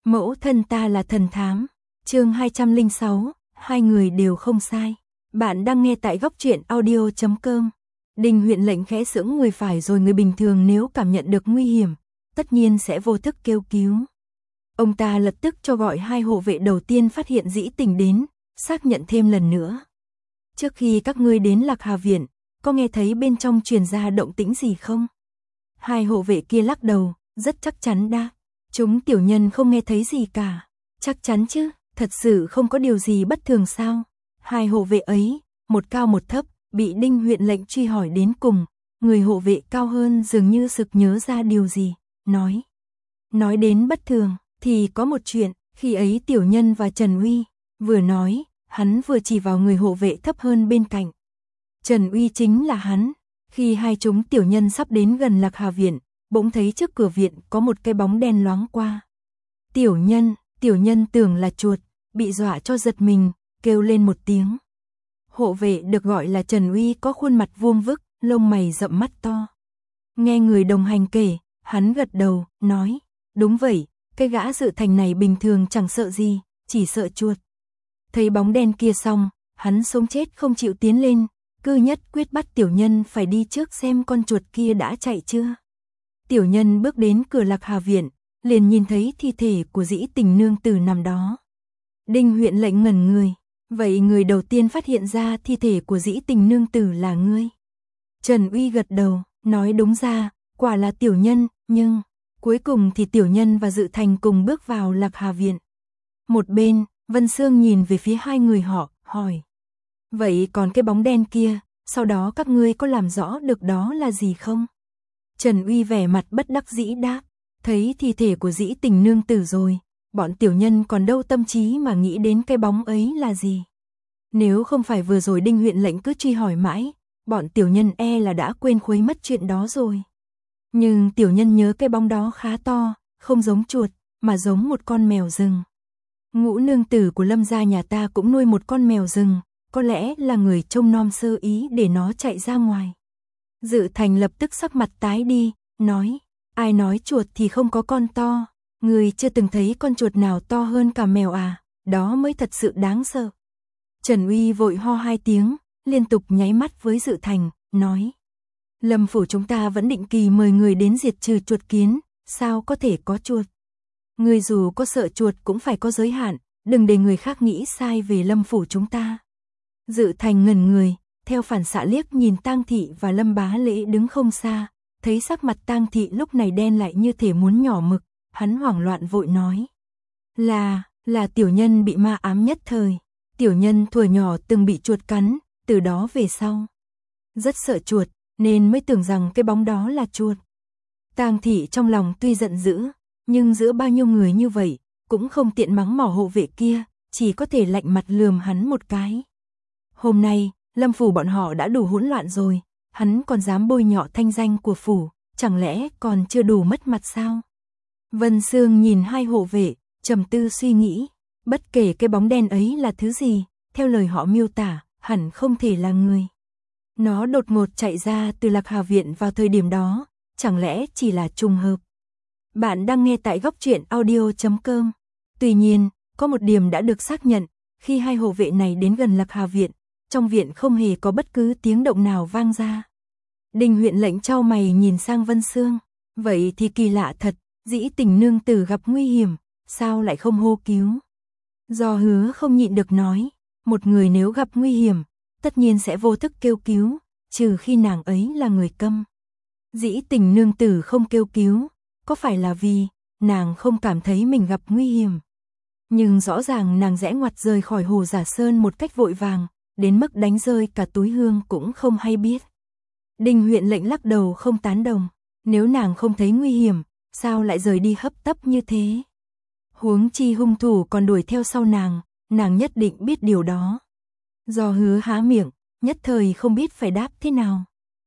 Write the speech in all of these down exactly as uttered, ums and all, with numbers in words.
Mẫu thân ta là thần thám. Chương hai trăm lẻ sáu, hai người đều không sai. Bạn đang nghe tại góc truyện audio chấm com. Đinh Huyện Lệnh khẽ sững người phải rồi, người bình thường nếu cảm nhận được nguy hiểm, tất nhiên sẽ vô thức kêu cứu. Ông ta lập tức cho gọi hai hộ vệ đầu tiên phát hiện Dĩ Tình đến, xác nhận thêm lần nữa. Trước khi các ngươi đến Lạc Hà Viện, có nghe thấy bên trong truyền ra động tĩnh gì không? Hai hộ vệ kia lắc đầu, rất chắc chắn đáp. Chúng tiểu nhân không nghe thấy gì cả. Chắc chắn chứ, thật sự không có điều gì bất thường sao? Hai hộ vệ ấy, một cao một thấp, bị Đinh Huyện Lệnh truy hỏi đến cùng. Người hộ vệ cao hơn dường như sực nhớ ra điều gì, nói. Nói đến bất thường, thì có một chuyện, khi ấy tiểu nhân và Trần Uy, vừa nói, hắn vừa chỉ vào người hộ vệ thấp hơn bên cạnh. Trần Uy chính là hắn. Khi hai chúng tiểu nhân sắp đến gần Lạc Hà Viện, bỗng thấy trước cửa viện có một cái bóng đen loáng qua. Tiểu nhân, tiểu nhân tưởng là chuột, bị dọa cho giật mình, kêu lên một tiếng. Hộ vệ được gọi là Trần Uy có khuôn mặt vuông vức, lông mày rậm mắt to. Nghe người đồng hành kể, hắn gật đầu, nói, đúng vậy, cái gã Dự Thành này bình thường chẳng sợ gì, chỉ sợ chuột. Thấy bóng đen kia xong, hắn sống chết không chịu tiến lên, cứ nhất quyết bắt tiểu nhân phải đi trước xem con chuột kia đã chạy chưa. Tiểu nhân bước đến cửa Lạc Hà Viện, liền nhìn thấy thi thể của Dĩ Tình nương tử nằm đó. Đinh Huyện Lệnh ngẩn người, vậy người đầu tiên phát hiện ra thi thể của Dĩ Tình nương tử là ngươi? Trần Uy gật đầu, nói đúng ra, quả là tiểu nhân, nhưng cuối cùng thì tiểu nhân và Dự Thành cùng bước vào Lạc Hà Viện. Một bên, Vân Sương nhìn về phía hai người họ, hỏi. Vậy còn cái bóng đen kia, sau đó các ngươi có làm rõ được đó là gì không? Trần Uy vẻ mặt bất đắc dĩ đáp, thấy thi thể của Dĩ Tình nương tử rồi, bọn tiểu nhân còn đâu tâm trí mà nghĩ đến cái bóng ấy là gì. Nếu không phải vừa rồi Đinh Huyện Lệnh cứ truy hỏi mãi, bọn tiểu nhân e là đã quên khuấy mất chuyện đó rồi. Nhưng tiểu nhân nhớ cái bóng đó khá to, không giống chuột, mà giống một con mèo rừng. Ngũ nương tử của Lâm gia nhà ta cũng nuôi một con mèo rừng, có lẽ là người trông nom sơ ý để nó chạy ra ngoài. Dự Thành lập tức sắc mặt tái đi, nói, ai nói chuột thì không có con to, người chưa từng thấy con chuột nào to hơn cả mèo à, đó mới thật sự đáng sợ. Trần Uy vội ho hai tiếng, liên tục nháy mắt với Dự Thành, nói, Lâm phủ chúng ta vẫn định kỳ mời người đến diệt trừ chuột kiến, sao có thể có chuột. Người dù có sợ chuột cũng phải có giới hạn, đừng để người khác nghĩ sai về Lâm phủ chúng ta. Dự Thành ngẩn người, theo phản xạ liếc nhìn Tang Thị và Lâm Bá Lễ đứng không xa, thấy sắc mặt Tang Thị lúc này đen lại như thể muốn nhỏ mực, hắn hoảng loạn vội nói. Là, là tiểu nhân bị ma ám nhất thời, tiểu nhân thuở nhỏ từng bị chuột cắn, từ đó về sau. Rất sợ chuột, nên mới tưởng rằng cái bóng đó là chuột. Tang Thị trong lòng tuy giận dữ, nhưng giữa bao nhiêu người như vậy, cũng không tiện mắng mỏ hộ vệ kia, chỉ có thể lạnh mặt lườm hắn một cái. Hôm nay, Lâm phủ bọn họ đã đủ hỗn loạn rồi, hắn còn dám bôi nhọ thanh danh của phủ, chẳng lẽ còn chưa đủ mất mặt sao? Vân Sương nhìn hai hộ vệ, trầm tư suy nghĩ, bất kể cái bóng đen ấy là thứ gì, theo lời họ miêu tả, hẳn không thể là người. Nó đột ngột chạy ra từ Lạc Hà Viện vào thời điểm đó, chẳng lẽ chỉ là trùng hợp? Bạn đang nghe tại góc truyện audio chấm com. Tuy nhiên, có một điểm đã được xác nhận, khi hai hộ vệ này đến gần Lạc Hà Viện, trong viện không hề có bất cứ tiếng động nào vang ra. Đinh Huyện Lệnh chau mày nhìn sang Vân Sương, vậy thì kỳ lạ thật, Dĩ Tình nương tử gặp nguy hiểm, sao lại không hô cứu? Do Hứa không nhịn được nói, một người nếu gặp nguy hiểm, tất nhiên sẽ vô thức kêu cứu, trừ khi nàng ấy là người câm. Dĩ Tình nương tử không kêu cứu, có phải là vì nàng không cảm thấy mình gặp nguy hiểm? Nhưng rõ ràng nàng rẽ ngoặt rời khỏi Hồ Giả Sơn một cách vội vàng, đến mức đánh rơi cả túi hương cũng không hay biết. Đinh Huyện Lệnh lắc đầu không tán đồng, nếu nàng không thấy nguy hiểm, sao lại rời đi hấp tấp như thế? Huống chi hung thủ còn đuổi theo sau nàng, nàng nhất định biết điều đó. Do Hứa há miệng, nhất thời không biết phải đáp thế nào.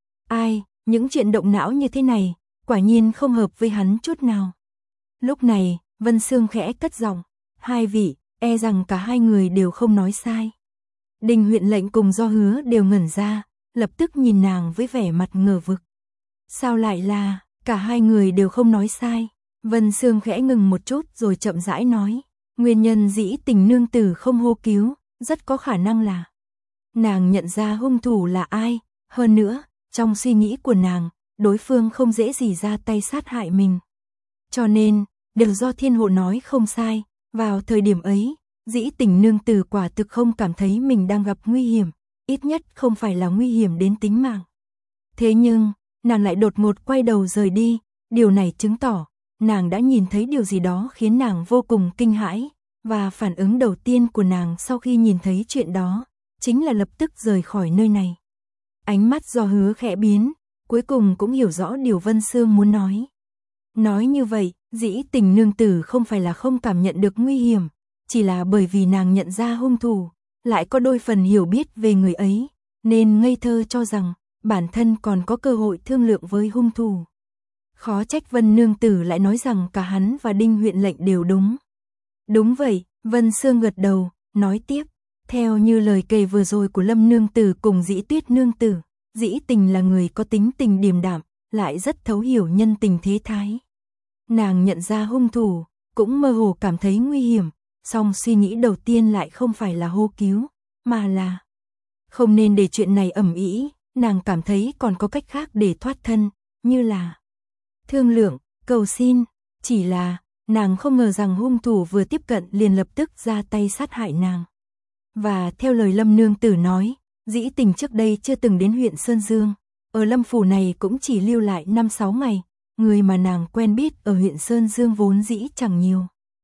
Ai, những chuyện động não như thế này, quả nhiên không hợp với hắn chút nào. Lúc này, Vân Sương khẽ cất giọng, hai vị, e rằng cả hai người đều không nói sai. Đinh Huyện Lệnh cùng Do Hứa đều ngẩn ra, lập tức nhìn nàng với vẻ mặt ngờ vực. Sao lại là, cả hai người đều không nói sai, Vân Sương khẽ ngừng một chút rồi chậm rãi nói, nguyên nhân Dĩ Tình nương tử không hô cứu, rất có khả năng là nàng nhận ra hung thủ là ai, hơn nữa, trong suy nghĩ của nàng, đối phương không dễ gì ra tay sát hại mình. Cho nên, đều do thiên hộ nói không sai, vào thời điểm ấy, Dĩ Tình nương tử quả thực không cảm thấy mình đang gặp nguy hiểm, ít nhất không phải là nguy hiểm đến tính mạng. Thế nhưng, nàng lại đột ngột quay đầu rời đi, điều này chứng tỏ, nàng đã nhìn thấy điều gì đó khiến nàng vô cùng kinh hãi, và phản ứng đầu tiên của nàng sau khi nhìn thấy chuyện đó, chính là lập tức rời khỏi nơi này. Ánh mắt do Hứa khẽ biến, cuối cùng cũng hiểu rõ điều Vân Sương muốn nói. Nói như vậy, Dĩ Tình nương tử không phải là không cảm nhận được nguy hiểm, chỉ là bởi vì nàng nhận ra hung thủ, lại có đôi phần hiểu biết về người ấy, nên ngây thơ cho rằng bản thân còn có cơ hội thương lượng với hung thủ. Khó trách Vân nương tử lại nói rằng cả hắn và Đinh huyện lệnh đều đúng. Đúng vậy, Vân Sương gật đầu, nói tiếp, theo như lời kể vừa rồi của Lâm nương tử cùng Dĩ Tuyết nương tử, Dĩ Tình là người có tính tình điềm đạm, lại rất thấu hiểu nhân tình thế thái. Nàng nhận ra hung thủ, cũng mơ hồ cảm thấy nguy hiểm, song suy nghĩ đầu tiên lại không phải là hô cứu, mà là không nên để chuyện này ầm ĩ, nàng cảm thấy còn có cách khác để thoát thân, như là thương lượng, cầu xin, chỉ là nàng không ngờ rằng hung thủ vừa tiếp cận liền lập tức ra tay sát hại nàng. Và theo lời Lâm nương tử nói, Dĩ Tình trước đây chưa từng đến huyện Sơn Dương, ở Lâm phủ này cũng chỉ lưu lại năm sáu ngày, người mà nàng quen biết ở huyện Sơn Dương vốn dĩ chẳng nhiều.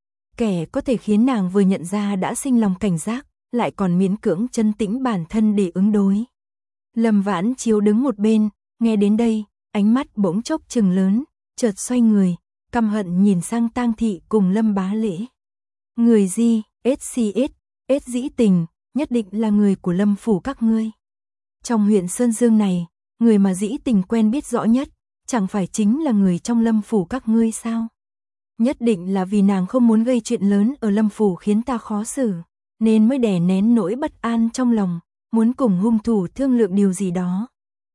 Kẻ có thể khiến nàng vừa nhận ra đã sinh lòng cảnh giác, lại còn miễn cưỡng trấn tĩnh bản thân để ứng đối. Lâm Vãn Chiếu đứng một bên, nghe đến đây, ánh mắt bỗng chốc trừng lớn, chợt xoay người, căm hận nhìn sang Tang Thị cùng Lâm Bá Lễ. Người gì, ét xê ét, ét Dĩ Tình, nhất định là người của Lâm phủ các ngươi. Trong huyện Sơn Dương này, người mà Dĩ Tình quen biết rõ nhất, chẳng phải chính là người trong Lâm phủ các ngươi sao? Nhất định là vì nàng không muốn gây chuyện lớn ở Lâm phủ khiến ta khó xử, nên mới đè nén nỗi bất an trong lòng, muốn cùng hung thủ thương lượng điều gì đó.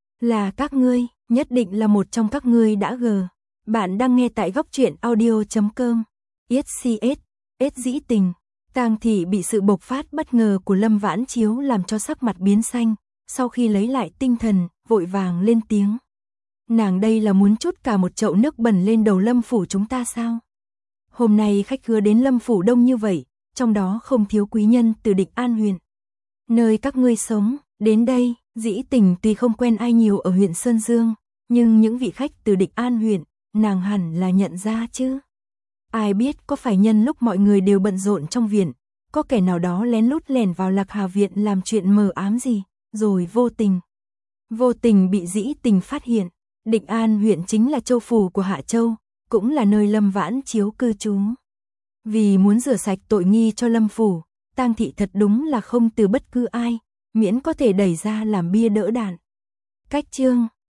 Là các ngươi, nhất định là một trong các ngươi đã gờ. Bạn đang nghe tại góc truyện audio chấm com. ét xê ét, ét Dĩ Tình. Tang Thị bị sự bộc phát bất ngờ của Lâm Vãn Chiếu làm cho sắc mặt biến xanh, sau khi lấy lại tinh thần, vội vàng lên tiếng. Nàng đây là muốn trút cả một chậu nước bẩn lên đầu Lâm phủ chúng ta sao? Hôm nay khách khứa đến Lâm phủ đông như vậy, trong đó không thiếu quý nhân từ Định An huyện. Nơi các ngươi sống, đến đây, Dĩ Tình tuy không quen ai nhiều ở huyện Sơn Dương, nhưng những vị khách từ Định An huyện, nàng hẳn là nhận ra chứ. Ai biết có phải nhân lúc mọi người đều bận rộn trong viện, có kẻ nào đó lén lút lẻn vào Lạc Hà viện làm chuyện mờ ám gì, rồi vô tình. Vô tình bị Dĩ Tình phát hiện, Định An huyện chính là châu phủ của Hạ Châu, cũng là nơi Lâm Vãn Chiếu cư trú. Vì muốn rửa sạch tội nghi cho Lâm phủ, Tang Thị thật đúng là không từ bất cứ ai, miễn có thể đẩy ra làm bia đỡ đạn. Cách chương